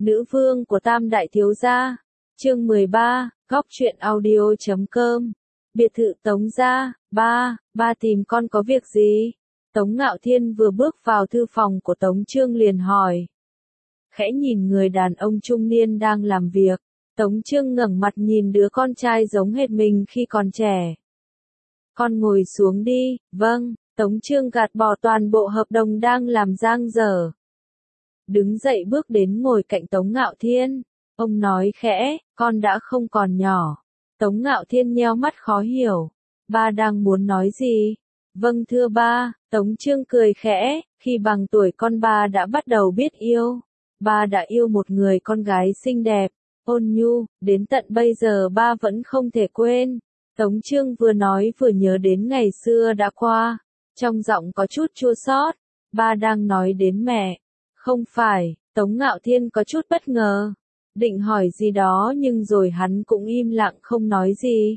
Nữ vương của Tam Đại Thiếu Gia. Chương 13, Góc truyện audio.com. Biệt thự Tống gia. Ba tìm con có việc gì? Tống Ngạo Thiên vừa bước vào thư phòng của Tống Trương liền hỏi. Khẽ nhìn người đàn ông trung niên đang làm việc, Tống Trương ngẩng mặt nhìn đứa con trai giống hệt mình khi còn trẻ. Con ngồi xuống đi. Vâng. Tống Trương gạt bỏ toàn bộ hợp đồng đang làm dang dở. Đứng dậy bước đến ngồi cạnh Tống Ngạo Thiên. Ông nói khẽ, con đã không còn nhỏ. Tống Ngạo Thiên nheo mắt khó hiểu. Ba đang muốn nói gì? Vâng thưa ba. Tống Trương cười khẽ, khi bằng tuổi con ba đã bắt đầu biết yêu. Ba đã yêu một người con gái xinh đẹp, ôn nhu, đến tận bây giờ ba vẫn không thể quên. Tống Trương vừa nói vừa nhớ đến ngày xưa đã qua, trong giọng có chút chua xót. Ba đang nói đến mẹ. Không phải. Tống Ngạo Thiên có chút bất ngờ, định hỏi gì đó nhưng rồi hắn cũng im lặng không nói gì.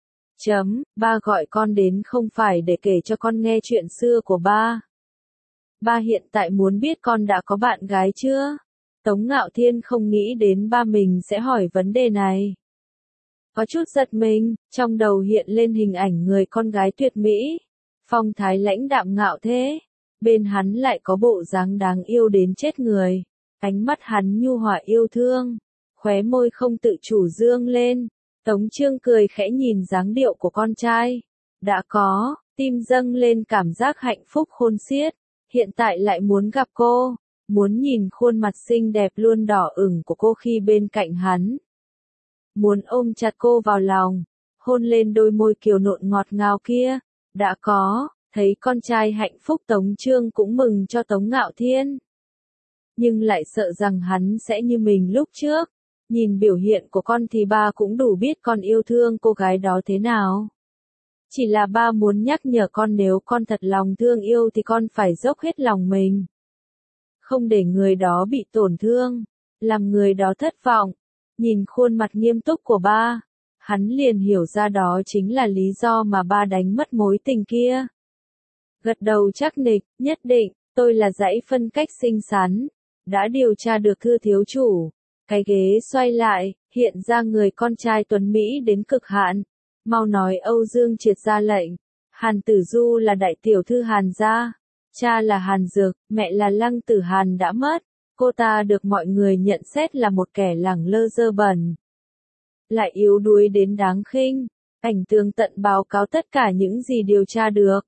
Ba gọi con đến không phải để kể cho con nghe chuyện xưa của ba. Ba hiện tại muốn biết con đã có bạn gái chưa? Tống Ngạo Thiên không nghĩ đến ba mình sẽ hỏi vấn đề này. Có chút giật mình, trong đầu hiện lên hình ảnh người con gái tuyệt mỹ, phong thái lãnh đạm ngạo thế. Bên hắn lại có bộ dáng đáng yêu đến chết người. Ánh mắt hắn nhu hòa yêu thương, khóe môi không tự chủ dương lên. Tống Trương cười khẽ nhìn dáng điệu của con trai. Đã có, tim dâng lên cảm giác hạnh phúc khôn xiết. Hiện tại lại muốn gặp cô, muốn nhìn khuôn mặt xinh đẹp luôn đỏ ửng của cô khi bên cạnh hắn. Muốn ôm chặt cô vào lòng, hôn lên đôi môi kiều nộn ngọt ngào kia. Đã có, thấy con trai hạnh phúc Tống Trương cũng mừng cho Tống Ngạo Thiên. Nhưng lại sợ rằng hắn sẽ như mình lúc trước. Nhìn biểu hiện của con thì ba cũng đủ biết con yêu thương cô gái đó thế nào. Chỉ là ba muốn nhắc nhở con nếu con thật lòng thương yêu thì con phải dốc hết lòng mình. Không để người đó bị tổn thương, làm người đó thất vọng. Nhìn khuôn mặt nghiêm túc của ba, hắn liền hiểu ra đó chính là lý do mà ba đánh mất mối tình kia. Gật đầu chắc nịch, nhất định, tôi là dãy phân cách xinh xắn. Đã điều tra được thưa thiếu chủ. Cái ghế xoay lại, hiện ra người con trai tuấn Mỹ đến cực hạn. Mau nói Âu Dương Triệt ra lệnh. Hàn Tử Du là đại tiểu thư Hàn gia. Cha là Hàn Dược, mẹ là Lăng Tử Hàn đã mất. Cô ta được mọi người nhận xét là một kẻ lẳng lơ dơ bẩn. Lại yếu đuối đến đáng khinh. Ảnh tường tận báo cáo tất cả những gì điều tra được.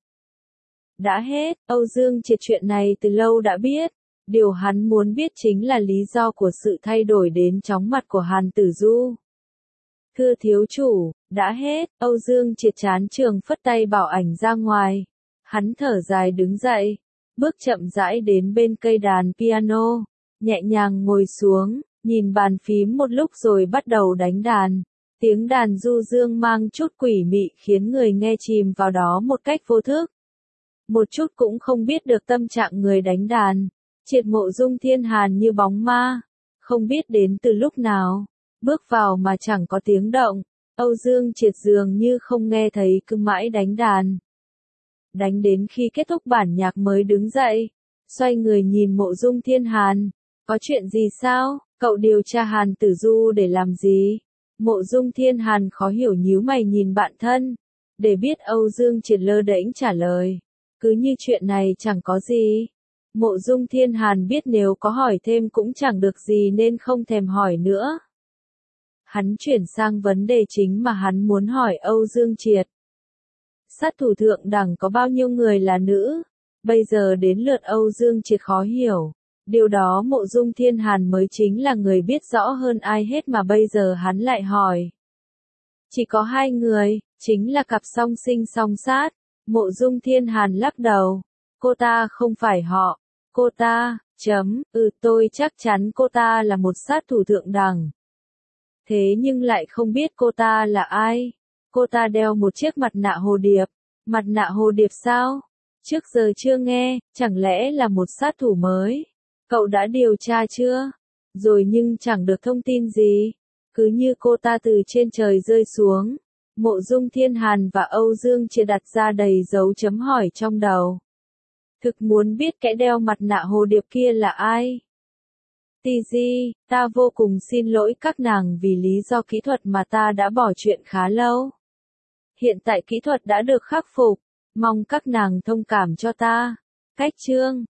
Đã hết, Âu Dương Triệt chuyện này từ lâu đã biết. Điều hắn muốn biết chính là lý do của sự thay đổi đến chóng mặt của Hàn Tử Du. Thưa thiếu chủ, đã hết, Âu Dương Triệt chán trường phất tay bảo ảnh ra ngoài. Hắn thở dài đứng dậy, bước chậm rãi đến bên cây đàn piano, nhẹ nhàng ngồi xuống, nhìn bàn phím một lúc rồi bắt đầu đánh đàn. Tiếng đàn du dương mang chút quỷ mị khiến người nghe chìm vào đó một cách vô thức. Một chút cũng không biết được tâm trạng người đánh đàn. Triệt Mộ Dung Thiên Hàn như bóng ma, không biết đến từ lúc nào, bước vào mà chẳng có tiếng động. Âu Dương Triệt dường như không nghe thấy cứ mãi đánh đàn. Đánh đến khi kết thúc bản nhạc mới đứng dậy, xoay người nhìn Mộ Dung Thiên Hàn. Có chuyện gì sao? Cậu điều tra Hàn Tử Du để làm gì? Mộ Dung Thiên Hàn khó hiểu nhíu mày nhìn bạn thân. Để biết Âu Dương Triệt lơ đễnh trả lời. Cứ như chuyện này chẳng có gì. Mộ Dung Thiên Hàn biết nếu có hỏi thêm cũng chẳng được gì nên không thèm hỏi nữa. Hắn chuyển sang vấn đề chính mà hắn muốn hỏi Âu Dương Triệt. Sát thủ thượng đẳng có bao nhiêu người là nữ? Bây giờ đến lượt Âu Dương Triệt khó hiểu. Điều đó Mộ Dung Thiên Hàn mới chính là người biết rõ hơn ai hết mà bây giờ hắn lại hỏi. Chỉ có 2 người, chính là cặp song sinh song sát. Mộ Dung Thiên Hàn lắc đầu. Cô ta không phải họ. Cô ta, tôi chắc chắn cô ta là một sát thủ thượng đẳng. Thế nhưng lại không biết cô ta là ai. Cô ta đeo một chiếc mặt nạ hồ điệp. Mặt nạ hồ điệp sao? Trước giờ chưa nghe, chẳng lẽ là một sát thủ mới? Cậu đã điều tra chưa? Rồi nhưng chẳng được thông tin gì. Cứ như cô ta từ trên trời rơi xuống. Mộ Dung Thiên Hàn và Âu Dương Triệt đặt ra đầy dấu chấm hỏi trong đầu. Thực muốn biết kẻ đeo mặt nạ hồ điệp kia là ai. TG, ta vô cùng xin lỗi các nàng vì lý do kỹ thuật mà ta đã bỏ chuyện khá lâu. Hiện tại kỹ thuật đã được khắc phục, mong các nàng thông cảm cho ta. Cách chương